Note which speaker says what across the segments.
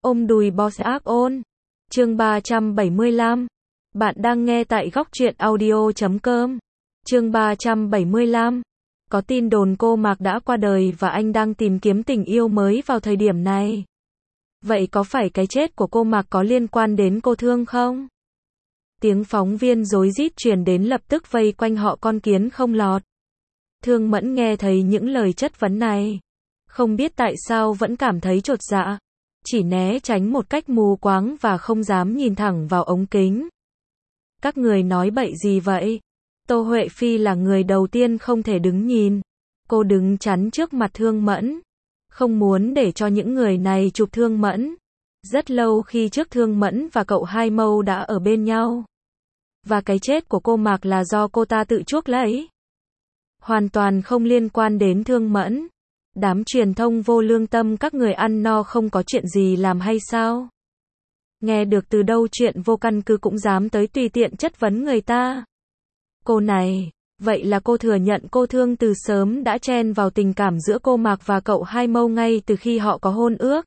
Speaker 1: Ôm đùi boss ác ôn. Chương 375. Bạn đang nghe tại góc truyện audio.com. Chương 375. Có tin đồn cô Mạc đã qua đời và anh đang tìm kiếm tình yêu mới vào thời điểm này. Vậy có phải cái chết của cô Mạc có liên quan đến cô Thương không? Tiếng phóng viên rối rít truyền đến lập tức vây quanh họ con kiến không lọt. Thương Mẫn nghe thấy những lời chất vấn này. Không biết tại sao vẫn cảm thấy chột dạ. Chỉ né tránh một cách mù quáng và không dám nhìn thẳng vào ống kính. Các người nói bậy gì vậy? Tô Huệ Phi là người đầu tiên không thể đứng nhìn. Cô đứng chắn trước mặt Thương Mẫn. Không muốn để cho những người này chụp Thương Mẫn. Rất lâu khi trước Thương Mẫn và cậu Hai Mâu đã ở bên nhau. Và cái chết của cô Mạc là do cô ta tự chuốc lấy. Hoàn toàn không liên quan đến Thương Mẫn. Đám truyền thông vô lương tâm các người ăn no không có chuyện gì làm hay sao? Nghe được từ đâu chuyện vô căn cứ cũng dám tới tùy tiện chất vấn người ta. Cô này, vậy là cô thừa nhận cô Thương từ sớm đã chen vào tình cảm giữa cô Mạc và cậu Hai Mâu ngay từ khi họ có hôn ước.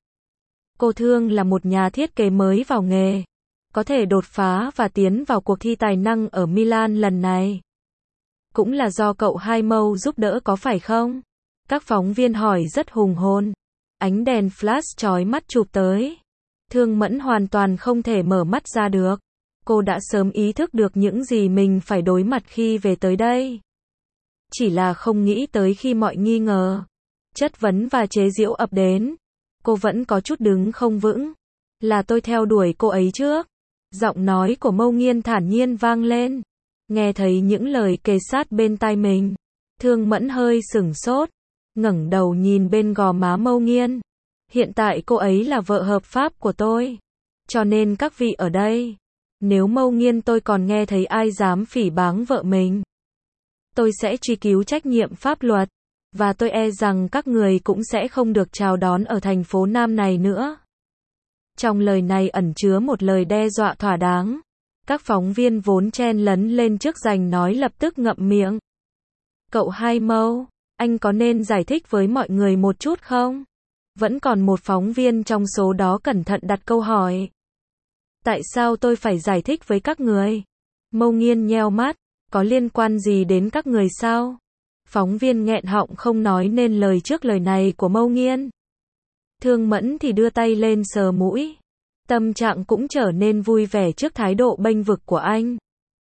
Speaker 1: Cô Thương là một nhà thiết kế mới vào nghề. Có thể đột phá và tiến vào cuộc thi tài năng ở Milan lần này. Cũng là do cậu Hai Mâu giúp đỡ có phải không? Các phóng viên hỏi rất hùng hồn. Ánh đèn flash chói mắt chụp tới. Thương Mẫn hoàn toàn không thể mở mắt ra được. Cô đã sớm ý thức được những gì mình phải đối mặt khi về tới đây. Chỉ là không nghĩ tới khi mọi nghi ngờ, chất vấn và chế giễu ập đến. Cô vẫn có chút đứng không vững. Là tôi theo đuổi cô ấy trước. Giọng nói của Mâu Nghiên thản nhiên vang lên. Nghe thấy những lời kề sát bên tai mình. Thương Mẫn hơi sửng sốt. Ngẩng đầu nhìn bên gò má Mâu Nghiên. Hiện tại cô ấy là vợ hợp pháp của tôi. Cho nên các vị ở đây. Nếu Mâu Nghiên tôi còn nghe thấy ai dám phỉ báng vợ mình. Tôi sẽ truy cứu trách nhiệm pháp luật. Và tôi e rằng các người cũng sẽ không được chào đón ở thành phố Nam này nữa. Trong lời này ẩn chứa một lời đe dọa thỏa đáng. Các phóng viên vốn chen lấn lên trước giành nói lập tức ngậm miệng. Cậu Hai Mâu, anh có nên giải thích với mọi người một chút không? Vẫn còn một phóng viên trong số đó cẩn thận đặt câu hỏi. Tại sao tôi phải giải thích với các người? Mâu Nghiên nheo mắt, có liên quan gì đến các người sao? Phóng viên nghẹn họng không nói nên lời trước lời này của Mâu Nghiên. Thương Mẫn thì đưa tay lên sờ mũi. Tâm trạng cũng trở nên vui vẻ trước thái độ bênh vực của anh.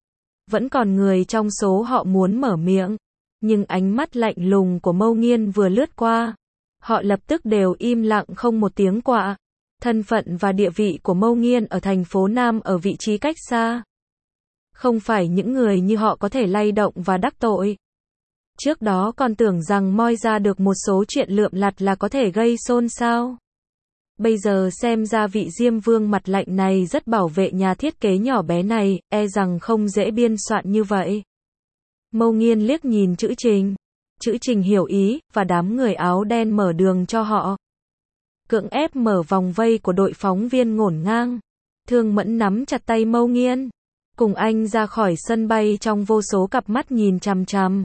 Speaker 1: Vẫn còn người trong số họ muốn mở miệng. Nhưng ánh mắt lạnh lùng của Mâu Nghiên vừa lướt qua. Họ lập tức đều im lặng không một tiếng quạ. Thân phận và địa vị của Mâu Nghiên ở thành phố Nam ở vị trí cách xa. Không phải những người như họ có thể lay động và đắc tội. Trước đó còn tưởng rằng moi ra được một số chuyện lượm lặt là có thể gây xôn xao. Bây giờ xem ra vị Diêm Vương mặt lạnh này rất bảo vệ nhà thiết kế nhỏ bé này, e rằng không dễ biên soạn như vậy. Mâu Nghiên liếc nhìn chữ Trình. Chữ Trình hiểu ý, và đám người áo đen mở đường cho họ. Cưỡng ép mở vòng vây của đội phóng viên ngổn ngang. Thương Mẫn nắm chặt tay Mâu Nghiên. Cùng anh ra khỏi sân bay trong vô số cặp mắt nhìn chằm chằm.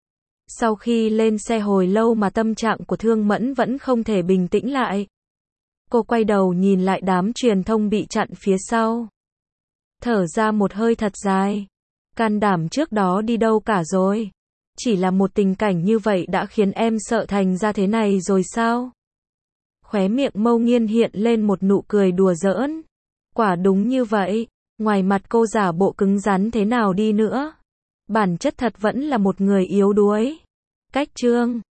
Speaker 1: Sau khi lên xe hồi lâu mà tâm trạng của Thương Mẫn vẫn không thể bình tĩnh lại. Cô quay đầu nhìn lại đám truyền thông bị chặn phía sau. Thở ra một hơi thật dài. Can đảm trước đó đi đâu cả rồi? Chỉ là một tình cảnh như vậy đã khiến em sợ thành ra thế này rồi sao? Khóe miệng Mâu Nghiên hiện lên một nụ cười đùa giỡn. Quả đúng như vậy. Ngoài mặt cô giả bộ cứng rắn thế nào đi nữa. Bản chất thật vẫn là một người yếu đuối. Cách chương